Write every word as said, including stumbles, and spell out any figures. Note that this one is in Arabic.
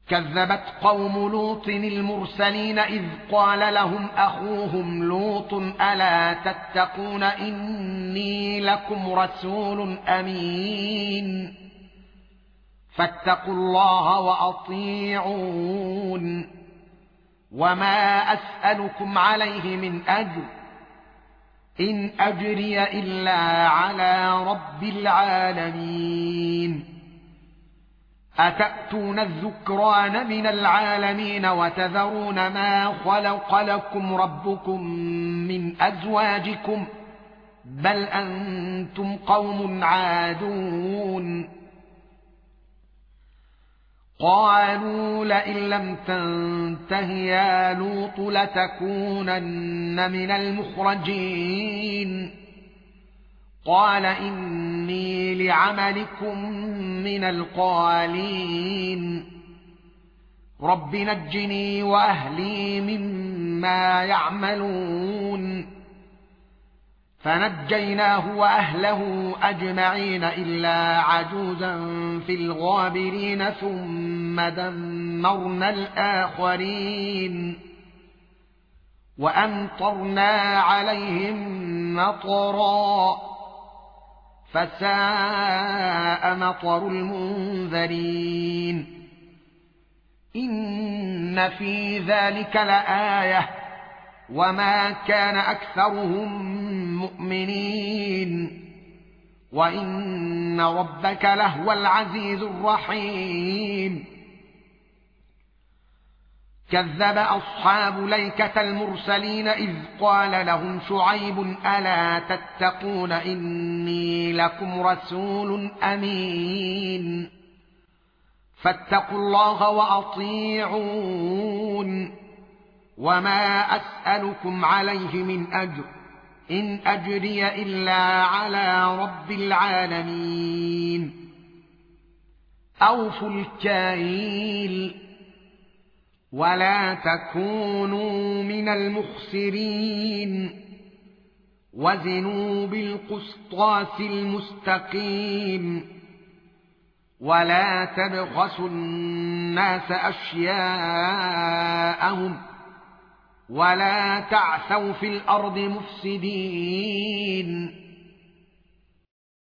كذبت قوم لوط المرسلين إذ قال لهم أخوهم لوط ألا تتقون إني لكم رسول أمين فاتقوا الله وأطيعون وما أسألكم عليه من أجر إن أجري إلا على رب العالمين أتأتون الذكران من العالمين وتذرون ما خلق لكم ربكم من أزواجكم بل أنتم قوم عادون قالوا لئن لم تنته يا لوط لتكونن من المخرجين قال إني لعملكم من القالين رب نجني وأهلي مما يعملون فنجيناه وأهله أجمعين إلا عجوزا في الغابرين ثم دمرنا الآخرين وأمطرنا عليهم مطرا فساء مطر المنذرين إن في ذلك لآية وما كان أكثرهم مؤمنين وإن ربك لهو العزيز الرحيم كذب أصحاب ليكة المرسلين إذ قال لهم شعيب ألا تتقون إني لكم رسول أمين فاتقوا الله وأطيعون وما أسألكم عليه من أجر إن أجري إلا على رب العالمين أوفوا الكيل ولا تكونوا من المخسرين وزنوا بالقسطاس المستقيم ولا تبخسوا الناس أشياءهم ولا تعثوا في الأرض مفسدين